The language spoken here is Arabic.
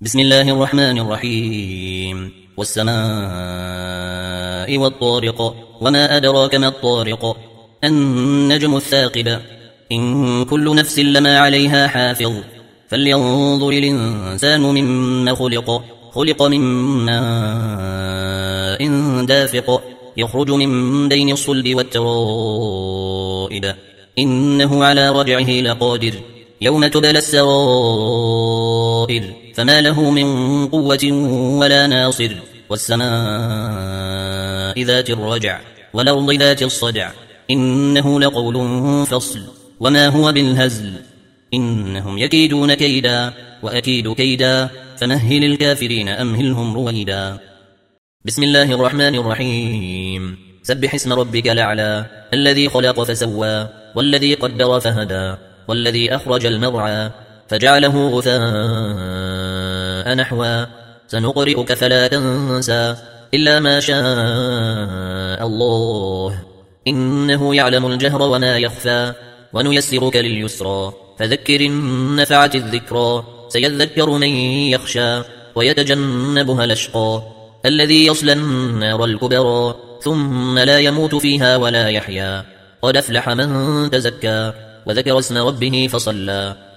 بسم الله الرحمن الرحيم والسماء والطارق وما أدراك ما الطارق النجم الثاقب إن كل نفس لما عليها حافظ فلينظر الإنسان مما خلق من ماء دافق يخرج من بين الصلب والترائب إنه على رجعه لقادر يوم تبلى السرائر فما له من قوة ولا ناصر والسماء ذات الرجع والأرض ذات الصدع إنه لقول فصل وما هو بالهزل إنهم يكيدون كيدا وأكيد كيدا فمهل الكافرين أمهلهم رويدا. بسم الله الرحمن الرحيم سبح اسم ربك الأعلى الذي خلق فسوى والذي قدر فهدى والذي أخرج المرعى فجعله غثاء نحوا سنقرئك فلا تنسى إلا ما شاء الله إنه يعلم الجهر وما يخفى ونيسرك لليسرى فذكر إن نفعت الذكرى سيذكر من يخشى ويتجنبها الأشقى الذي يصلى النار الكبرى ثم لا يموت فيها ولا يحيا قد أفلح من تزكى وذكر اسم ربه فصلى